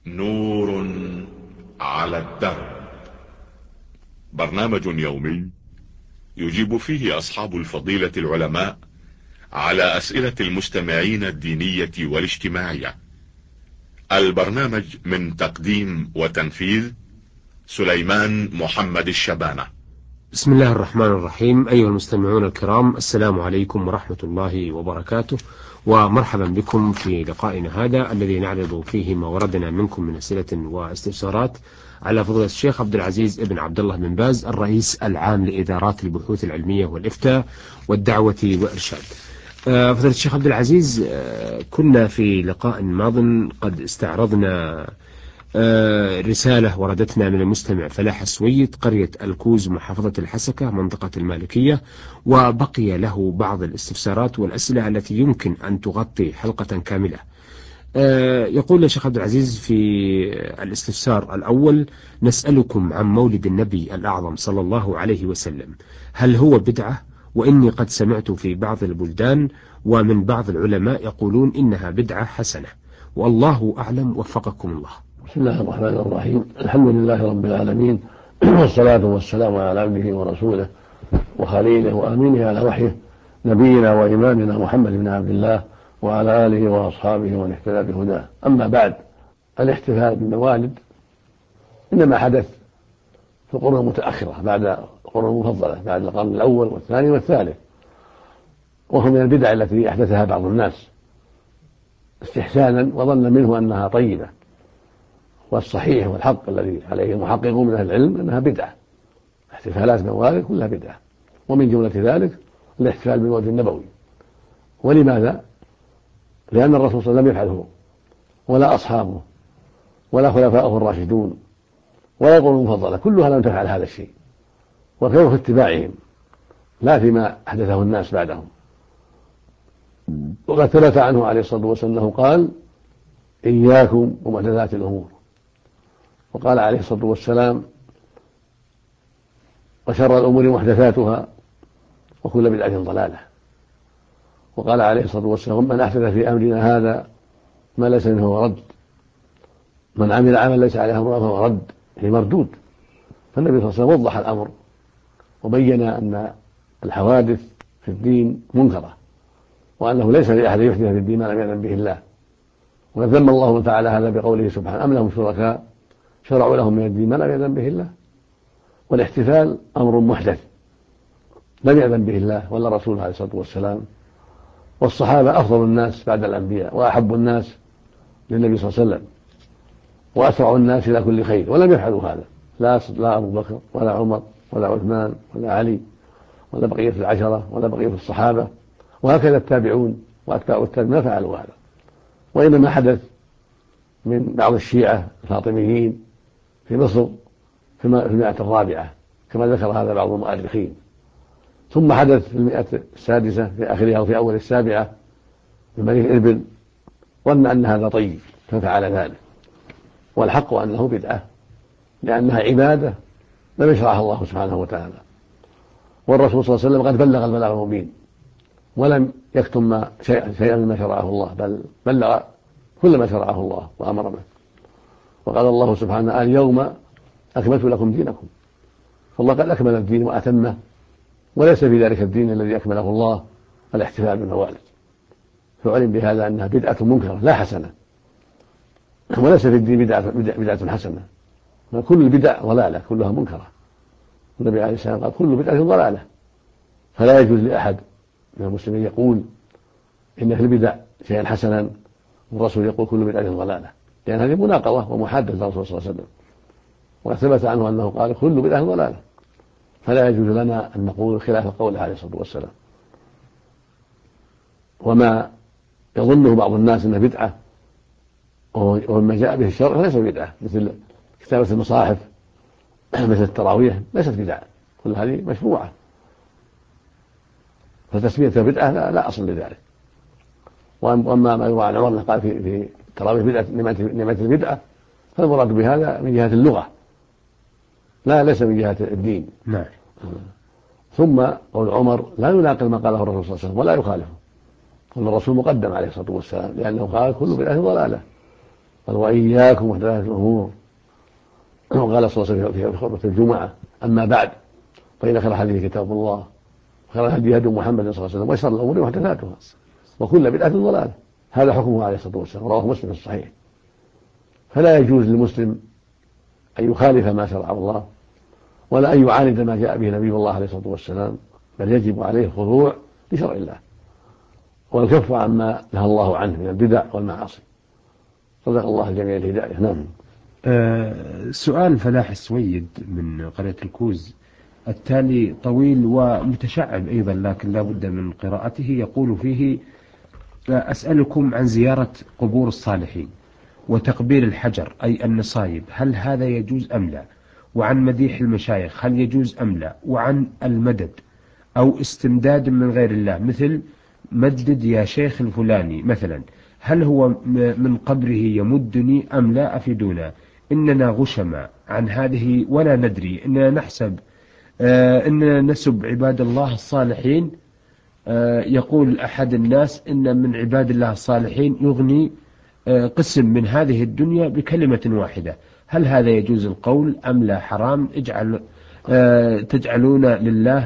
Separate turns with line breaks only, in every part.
نور على الدرب. برنامج يومي يجيب فيه أصحاب الفضيلة العلماء على أسئلة المستمعين الدينية والاجتماعية. البرنامج من تقديم وتنفيذ سليمان محمد الشبانة.
بسم الله الرحمن الرحيم. أيها المستمعون الكرام، السلام عليكم ورحمة الله وبركاته، ومرحبا بكم في لقائنا هذا الذي نعرض فيه ما وردنا منكم من أسئلة واستفسارات على فضيلة الشيخ عبد العزيز ابن عبد الله بن باز، الرئيس العام لإدارات البحوث العلمية والإفتاء والدعوة والإرشاد. فضيلة الشيخ عبد العزيز، كنا في لقاء ماض قد استعرضنا رسالة وردتنا من المستمع فلاح السويد، قرية الكوز، محافظة الحسكة، منطقة المالكية، وبقي له بعض الاستفسارات والأسئلة التي يمكن أن تغطي حلقة كاملة. يقول الشيخ عبد العزيز في الاستفسار الأول: نسألكم عن مولد النبي الأعظم صلى الله عليه وسلم، هل هو بدعة؟ وإني قد سمعت في بعض البلدان ومن بعض العلماء يقولون إنها بدعة حسنة، والله أعلم، وفقكم الله.
بسم الله الرحمن الرحيم. الحمد لله رب العالمين، والصلاة والسلام على عبده ورسوله وخليله وأمينه على وحيه، نبينا وإمامنا محمد بن عبد الله وعلى آله وأصحابه ومن اهتدى بهداه. أما بعد، الاحتفال بالموالد إنما حدث في القرون المتأخرة بعد القرون المفضلة، بعد القرن الأول والثاني والثالث، وهو من البدع التي أحدثها بعض الناس استحسانا وظن منه أنها طيبة، والصحيح والحق الذي عليه المحققون من أهل العلم أنها بدعة. احتفالات الموالد كلها بدعة، ومن جملة ذلك الاحتفال بالمولد النبوي. ولماذا؟ لأن الرسول صلى الله عليه وسلم لم يفعله، ولا أصحابه، ولا خلفاؤه الراشدون، ولا القرون المفضلة كلها لم تفعل هذا الشيء، وكانوا في اتباعهم لا فيما أحدثه الناس بعدهم. وقد ثبت عنه عليه الصلاة والسلام أنه قال: إياكم ومحدثات الأمور. وقال عليه الصلاة والسلام: وشر الأمور محدثاتها وكل بدعة ضلالة. وقال عليه الصلاة والسلام: من أحدث في أمرنا هذا ما ليس منه فهو رد، من عمل عملا ليس عليه أمرنا فهو رد، هي مردود. فالنبي صلى الله عليه وسلم وضح الأمر وبين أن الحوادث في الدين منكرة، وأنه ليس لأحد يحدث في الدين ما لم يأذن به الله. وقد ذم الله تعالى هذا بقوله سبحانه: أم لهم شركاء شرعوا لهم من الدين ما لم يأذن به الله. والاحتفال أمر محدث لم يأذن به الله ولا رسوله عليه الصلاة والسلام. والصحابة أفضل الناس بعد الأنبياء، وأحب الناس للنبي صلى الله عليه وسلم، وأسرع الناس إلى كل خير، ولم يفعلوا هذا لا أبو بكر ولا عمر ولا عثمان ولا علي ولا بقية العشرة ولا بقية الصحابة، وهكذا التابعون وأتباع التابعين ما فعلوا هذا. وإنما حدث من بعض الشيعة الفاطميين في مصر في المئة الرابعة كما ذكر هذا بعض المؤرخين، ثم حدث في المئة السادسة في آخرها وفي أول السابعة في ملك إربل، ظن أن هذا طيب ففعل ذلك. والحق أنه بدعة، لأنها عبادة لم يشرعها الله سبحانه وتعالى، والرسول صلى الله عليه وسلم قد بلغ البلاغ المبين ولم يكتم شيئا مما شرعه الله، بل بلغ كل ما شرعه الله وأمر به. وقال الله سبحانه: اليوم أكملت لكم دينكم. فالله قد أكمل الدين وأتمه، وليس في ذلك الدين الذي أكمله الله الاحتفال بالموالد. فعلم بهذا أنها بدعة منكرة لا حسنة، وليس في الدين بدعة حسنة، كل البدع ضلالة كلها منكرة. النبي عليه السلام قال: كل بدعة ضلالة. فلا يجوز لأحد من المسلمين يقول إن في البدع شيئا حسنا والرسول يقول كل بدعة ضلالة، لأن هذه مناقضة ومحادثة للرسول صلى الله عليه وسلم. وثبت عنه أنه قال: كل بدعة ضلالة. فلا يجوز لنا أن نقول خلاف قوله عليه الصلاة والسلام. وما يظنه بعض الناس أنه بدعة وما جاء به الشرع فليس بدعة، مثل كتابة المصاحف، مثل التراويح، ليست بدعة، كل هذه مشروعة. فتسمية بدعة لا أصل لذلك. وأما ما يروى عن عمر قال في التراويح بدعة نعمة البدعة، فالمراد بهذا من جهة اللغة ليس من جهة الدين.
نعم.
ثم قول عمر لا يناقض ما قاله الرسول صلى الله عليه وسلم ولا يخالفه، قول الرسول مقدم عليه الصلاة والسلام، لأنه قال: كل بدعة ضلالة. قال وإياكم محدثات الأمور. وقال صلى الله عليه وسلم في خطبة الجمعة أما بعد فإن خير الحديث كتاب الله وخير الهدي هدي محمد صلى الله عليه وسلم وشر الأمور محدثاتها وكل بدعة ضلالة. هذا حكمه عليه الصلاة والسلام، رواه مسلم في الصحيح. فلا يجوز للمسلم أن يخالف ما شرع الله ولا أن يعاند ما جاء به نبي الله عليه الصلاة والسلام، بل يجب عليه الخضوع لشرع الله والكف عما نهى الله عنه من البدع والمعاصي. صدق الله الجميع الهداية. نعم.
سؤال فلاح السويد من قرية الكوز التالي طويل ومتشعب أيضا لكن لا بد من قراءته. يقول فيه: أسألكم عن زيارة قبور الصالحين وتقبيل الحجر أي النصايب، هل هذا يجوز أم لا؟ وعن مديح المشايخ هل يجوز أم لا؟ وعن المدد أو استمداد من غير الله مثل مدد يا شيخ الفلاني مثلا، هل هو من قبره يمدني أم لا؟ أفيدونا، إننا غشما عن هذه ولا ندري، إننا نحسب إننا نسب عباد الله الصالحين. يقول أحد الناس إن من عباد الله الصالحين يغني قسم من هذه الدنيا بكلمة واحدة، هل هذا يجوز القول أم لا حرام؟ تجعلون لله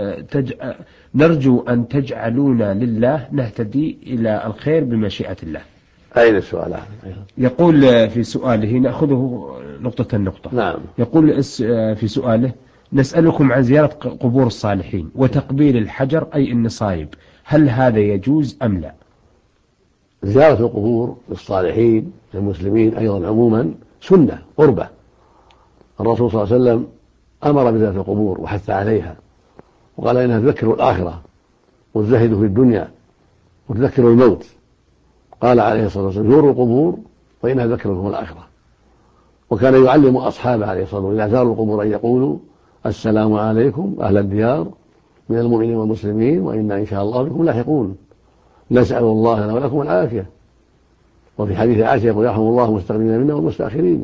نرجو أن تجعلونا لله نهتدي إلى الخير بمشيئة الله.
أين السؤال؟
يقول في سؤاله، نأخذه نقطة نقطة.
نعم.
يقول في سؤاله: نسألكم عن زيارة قبور الصالحين وتقبيل الحجر أي النصايب، هل هذا يجوز أم لا؟
زيارة القبور للصالحين للمسلمين أيضا عموما سنة قربة. الرسول صلى الله عليه وسلم أمر بزيارة القبور وحث عليها وقال إنها تذكر الآخرة والزهد في الدنيا وتذكر الموت. قال عليه الصلاة والسلام: زوروا القبور فإنها تذكركم الآخرة. وكان يعلم أصحابه عليه الصلاة والسلام إذا زاروا القبور أن يقولوا: السلام عليكم أهل الديار من المؤمنين والمسلمين وإنا إن شاء الله بكم لاحقون، نسأل الله لنا ولكم العافية. وفي حديث عائشة يقول: يرحم الله المستقدمين منا والمستأخرين.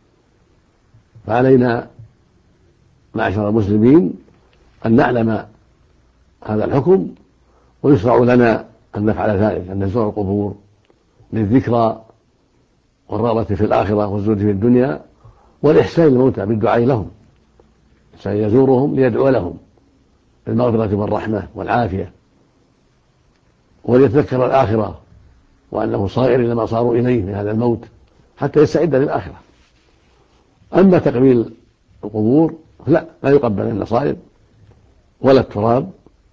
فعلينا معشر المسلمين أن نعلم هذا الحكم، ويشرع لنا أن نفعل ذلك، أن نزور القبور للذكرى والرغبة في الآخرة والزهد في الدنيا والإحسان للموتى بالدعاء لهم، سيزورهم ليدعو لهم بالمغفرة والرحمة والعافية وليتذكر الآخرة وأنه صائر إلى ما صاروا إليه من هذا الموت حتى يستعد للآخرة. أما تقبيل القبور لا يقبل النصائب ولا التراب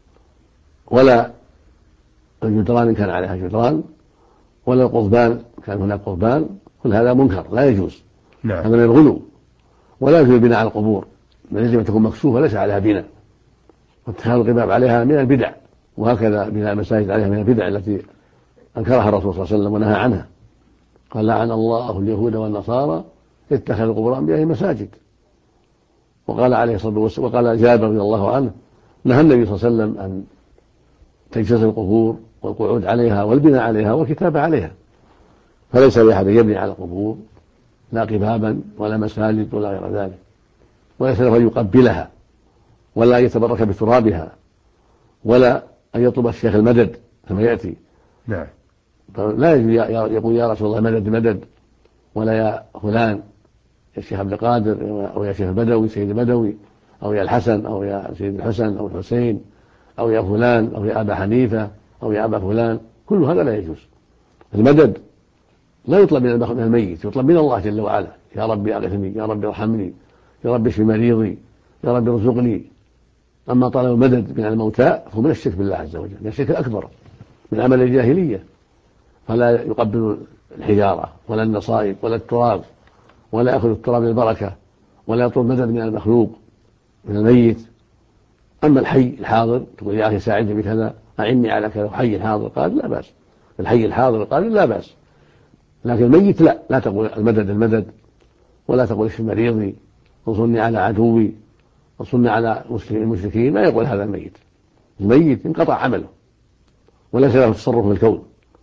ولا الجدران إن كان عليها جدران ولا القضبان كان هناك قضبان، كل هذا منكر لا يجوز.
نعم.
هذا من الغلو. ولا يجوز البناء على القبور، بل يجب أن تكون مكشوفة ليس عليها بناء، واتخاذ القباب عليها من البدع، وهكذا بناء المساجد عليها من البدع التي أنكرها الرسول صلى الله عليه وسلم ونهى عنها. قال: لعن الله اليهود والنصارى اتخذوا قبور أنبيائهم مساجد. وقال عليه الصلاة والسلام، وقال جابر رضي الله عنه: نهى النبي صلى الله عليه وسلم أن تجسس القبور والقعود عليها والبناء عليها والكتابة عليها. فليس لأحد يبني على القبور لا قبابا ولا مساجد ولا غير ذلك، وليس له أن يقبلها ولا أن يتبرك بترابها ولا أن يطلب الشيخ المدد كما يأتي.
نعم.
فلا يقول: يا رسول الله مدد مدد، ولا يا فلان يا شيخ عبد القادر أو يا شيخ البدوي سيد البدوي أو يا الحسن أو يا سيد الحسن أو الحسين أو يا فلان أو يا أبا حنيفة أو يا أبا فلان، كل هذا لا يجوز. المدد لا يطلب من الميت، يطلب من الله جل وعلا: يا ربي أغثني، يا ربي ارحمني، يا ربي اشف مريضي، يا ربي ارزقني. أما طلب المدد من الموتى فهو من الشرك بالله عز وجل، من الشرك الأكبر، من عمل الجاهلية. فلا يقبل الحجارة ولا النصائب ولا التراب، ولا يأخذ التراب للبركة، ولا يطلب مدد من المخلوق من الميت. أما الحي الحاضر تقول: يا أخي ساعدني بكذا، أعني على كذا، حي حاضر قال لا بأس، الحي الحاضر قال لا بأس. لكن الميت لا تقول المدد المدد، ولا تقول اشف مريضي، انصرني على عدوي، انصرني على المشركين، ما يقول هذا الميت. الميت انقطع عمله وليس له تصرف في الكون،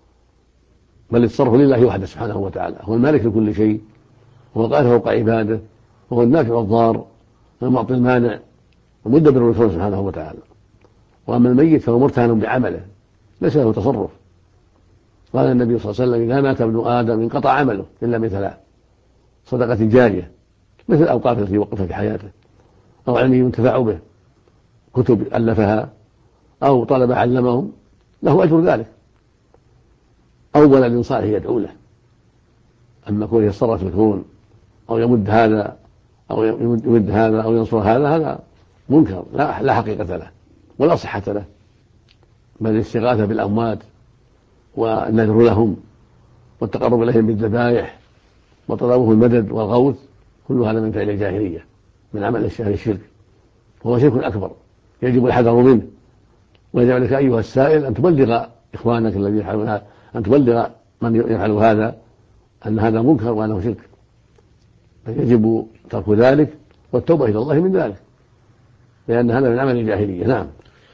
بل التصرف لله وحده سبحانه وتعالى، هو المالك لكل شيء، هو القاهر فوق عباده، وهو النافع والضار، المعطي المانع، ومدبر الكون سبحانه وتعالى. واما الميت فهو مرتهن بعمله ليس له تصرف. قال النبي صلى الله عليه وسلم: إذا مات ابن آدم انقطع عمله إلا من ثلاث: صدقة جارية مثل الأوقاف التي وقفت في حياته، أو علم ينتفع به، كتب ألفها، أو طلب علمهم، له أجر ذلك، أو ولد صالح يدعو له. أما كونه يتصرف في الكون أو يمد هذا أو يمد هذا أو ينصر هذا منكر لا حقيقة له ولا صحة له، بل الاستغاثة بالأموات والنذر لهم والتقرب إليهم بالذبائح وطلبه المدد والغوث، كل هذا من فعل الجاهلية، من عمل أهل الشرك، وهو شرك أكبر يجب الحذر منه. ويجب عليك أيها السائل أن تبلغ إخوانك الذين يفعلون هذا، أن تبلغ من يفعل هذا أن هذا منكر وأنه شرك، يجب ترك ذلك والتوبة إلى الله من ذلك، لأن هذا من عمل الجاهلية. نعم.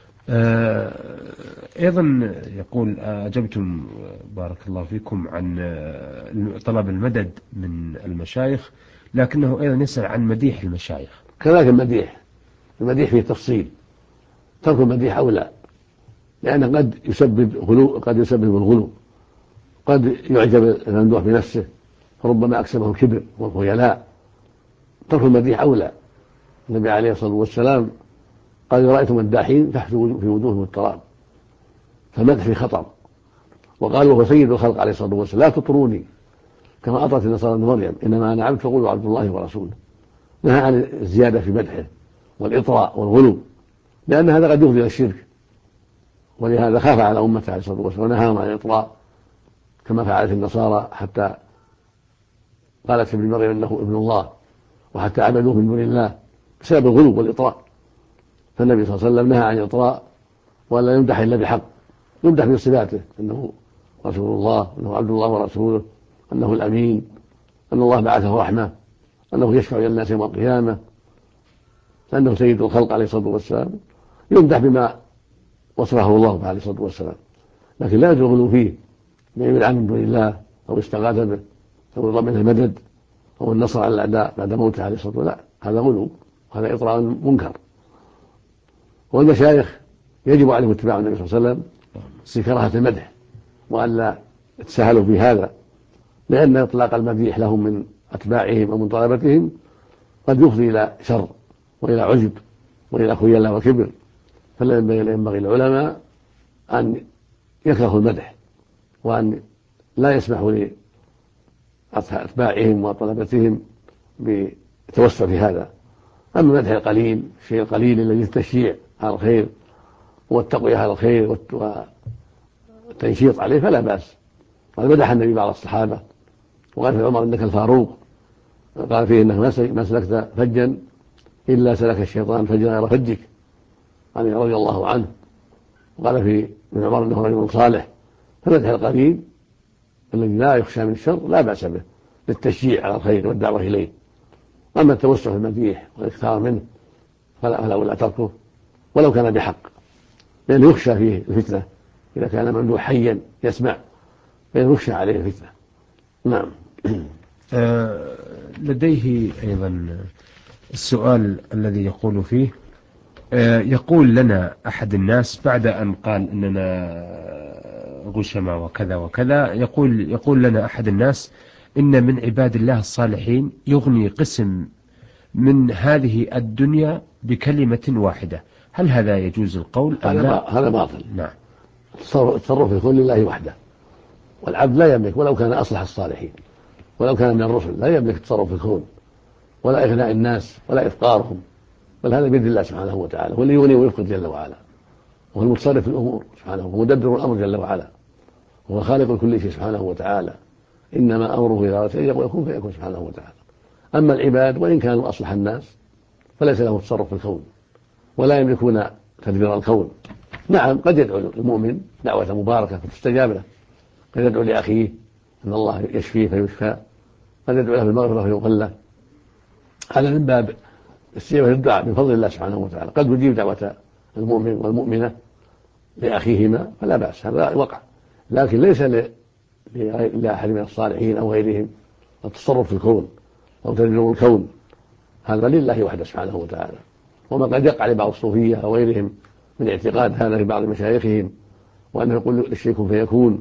أيضا يقول: أجبتم بارك الله فيكم عن طلب المدد من المشايخ، لكنه أيضا يسأل عن مديح المشايخ.
كذلك المديح فيه تفصيل، ترك المديح أولى، لأنه قد يسبب الغلو، قد يعجب الممدوح بنفسه فربما أكسبه الكبر والخيلاء. ترك المديح أولى. النبي عليه الصلاة والسلام قال: رأيتم مداحين تحت في وجوههم التراب، فالمدح في خطر. وقال وهو سيد الخلق عليه الصلاة والسلام: لا تطروني كما أطرت النصارى ابن مريم، إنما أنا عبد فقولوا عبد الله ورسوله. نهى عن الزيادة في مدحه والإطراء والغلو، لأن هذا قد يفضي إلى الشرك، ولهذا خاف على أمته عليه الصلاة والسلام ونهاهم عن الإطراء كما فعلت النصارى، حتى قالت ابن مريم إنه ابن الله، وحتى عبدوه من دون الله بسبب الغلو والإطراء. فالنبي صلى الله عليه وسلم نهى عن الإطراء، ولا يمدح إلا بحق، يمدح بصفاته: أنه رسول الله، أنه عبد الله ورسوله، أنه الأمين، أن الله بعثه رحمة، أنه يشفع إلى الناس يوم القيامة، أنه سيد الخلق عليه الصلاة والسلام، يمدح بما وصفه الله عليه الصلاة والسلام، لكن لا يجوز الغلو فيه بيعمل عنه من دون الله أو استغاث به أو يطلب منه المدد أو النصر على الأعداء بعد موته عليه الصلاة والسلام. لا، هذا غلو، وهذا إطراء منكر. والمشايخ يجب عليهم اتباع النبي صلى الله عليه وسلم في كراهة المدح، وألا يتساهلوا في هذا، لأن إطلاق المديح لهم من أتباعهم ومن طلبتهم قد يفضي إلى شر وإلى عجب وإلى خيلاء وكبر. فلا ينبغي للعلماء أن يكرهوا المدح، وأن لا يسمحوا لأتباعهم وطلبتهم بالتوسع في هذا. أما المدح القليل، الشيء القليل الذي التشجيع على الخير والتقوية على الخير والتنشيط عليه فلا بأس. قال مدح النبي بعض الصحابة، وقال في عمر: إنك الفاروق، قال فيه: إنك ما سلكت فجا إلا سلك الشيطان فجا غير فجك، يعني رضي الله عنه. وقال في ابن عمر: إنه رجل صالح. فمدح القليل الذي لا يخشى من الشر لا بأس به للتشجيع على الخير والدعوة إليه. أما التوسع في المديح والإكثار منه فلا تركه ولو كان بحق، لأنه يخشى فيه الفتنة إذا كان ممدوح حيا يسمع، فإنه يخشى عليه الفتنة. نعم.
لديه أيضا السؤال الذي يقول فيه: يقول لنا أحد الناس بعد أن قال إننا غشمة وكذا وكذا، يقول لنا أحد الناس إن من عباد الله الصالحين يغني قسم من هذه الدنيا بكلمة واحدة، هل هذا يجوز القول أم لا؟
هذا باطل.
نعم.
التصرف في الكون لله وحده، والعبد لا يملك ولو كان أصلح الصالحين ولو كان من الرسل، لا يملك التصرف في الكون ولا إغناء الناس ولا إفقارهم، بل هذا بيد الله سبحانه وتعالى، هو اللي يغني ويفقد جل وعلا، وهو المتصرف في الأمور سبحانه، هو مدبر الأمر جل وعلا، هو خالق كل شيء سبحانه وتعالى. إنما أمره إذا أراد شيئا يكون فيكون سبحانه وتعالى. أما العباد وإن كانوا أصلح الناس فليس لهم تصرف في الكون ولا يملكون تدبير الكون. نعم، قد يدعو المؤمن دعوة مباركة فتستجاب له، قد يدعو لأخيه أن الله يشفيه فيشفى، قد يدعو له بالمغفرة فيغفر له، هذا من باب استجابة الدعاء من فضل الله سبحانه وتعالى. قد يجيب دعوة المؤمن والمؤمنة لأخيهما فلا بأس، هذا وقع، لكن ليس لأحد من الصالحين أو غيرهم التصرف في الكون أو تدبير الكون، هذا لله وحده سبحانه وتعالى. وما قد يقع لبعض الصوفية أو غيرهم من اعتقاد هذا في بعض مشايخهم، وأنه يقول الشيء كن فيكون،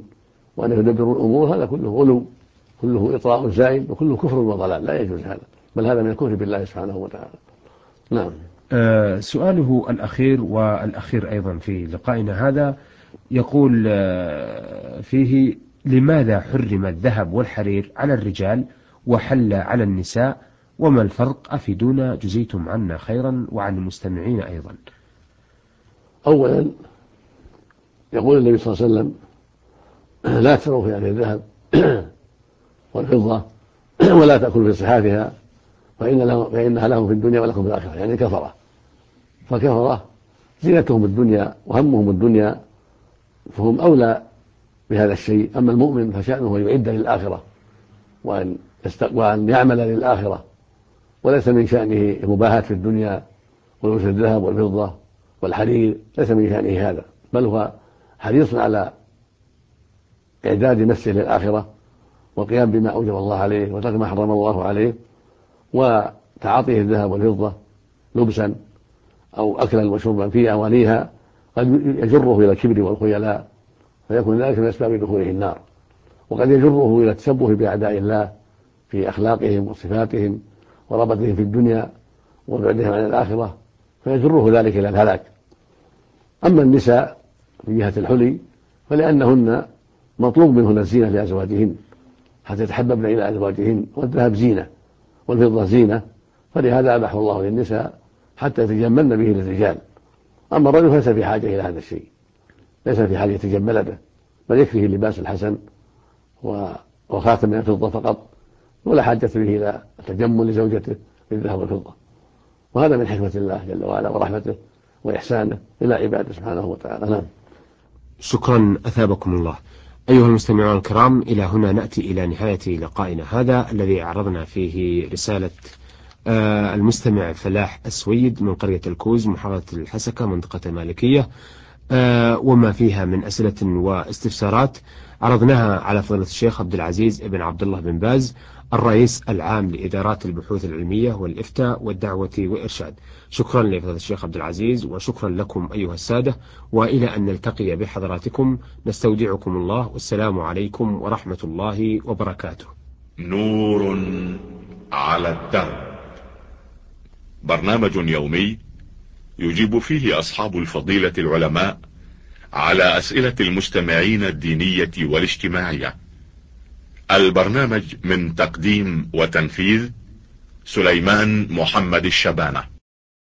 وأن يدبروا الأمور، هذا كله غلو، كله إطراء زائد، وكله كفر وضلال، لا يجوز هذا، بل هذا من الكفر بالله سبحانه وتعالى. نعم.
سؤاله الأخير والأخير أيضا في لقائنا هذا يقول فيه: لماذا حرم الذهب والحرير على الرجال وحل على النساء؟ وما الفرق؟ أفيدونا جزيتم عنا خيرا وعن المستمعين أيضا.
أولا يقول النبي صلى الله عليه وسلم: لا تروا في أهل الذهب والفضة ولا تأكلوا في صحافها فإنها لهم في الدنيا ولكم في الآخرة، يعني كفرة. فكفرة زينتهم الدنيا وهمهم الدنيا، فهم أولى بهذا الشيء. أما المؤمن فشأنه أن يعد للآخرة وأن يعمل للآخرة، وليس من شأنه المباهات في الدنيا ولبس الذهب والفضة والحرير، ليس من شأنه هذا، بل هو حريص على إعداد نفسه للآخرة والقيام بما أوجب الله عليه وترك ما حرم الله عليه، وتعاطيه الذهب والفضة لبسا أو أكلا وشربا في أوانيها قد يجره إلى الكبر والخيلاء، فيكون ذلك من أسباب دخوله النار. وقد يجره إلى التشبه بأعداء الله في أخلاقهم وصفاتهم ورغبتهم في الدنيا وبعدهم عن الآخرة، فيجره ذلك إلى الهلاك. أما النساء من جهة الحلي فلأنهن مطلوب منهن الزينة لأزواجهن حتى يتحببن إلى أزواجهن، والذهب زينة والفضة زينة، فلهذا أباح الله للنساء حتى يتجملن به للرجال. أما الرجل فليس في حاجة إلى هذا الشيء، ليس في حاجة يتجمل به، بل يكفيه اللباس الحسن وخاتم من الفضة فقط، ولا حاجة به إلى التجمل لزوجته بالذهب والفضة. وهذا من حكمة الله جل وعلا ورحمته وإحسانه إلى عباده سبحانه وتعالى. نعم.
شكرا أثابكم الله. أيها المستمعون الكرام، إلى هنا نأتي إلى نهاية لقائنا هذا الذي عرضنا فيه رسالة المستمع فلاح السويد من قرية الكوز محافظة الحسكة منطقة المالكية، وما فيها من أسئلة واستفسارات عرضناها على فضيلة الشيخ عبد العزيز بن عبد الله بن باز الرئيس العام لإدارات البحوث العلمية والإفتاء والدعوة والإرشاد. شكرا لفضيلة الشيخ عبد العزيز، وشكرا لكم أيها السادة، وإلى أن نلتقي بحضراتكم نستودعكم الله، والسلام عليكم ورحمة الله وبركاته.
نور على الدرب، برنامج يومي يجيب فيه أصحاب الفضيلة العلماء على أسئلة المستمعين الدينية والاجتماعية. البرنامج من تقديم وتنفيذ سليمان محمد الشبانة.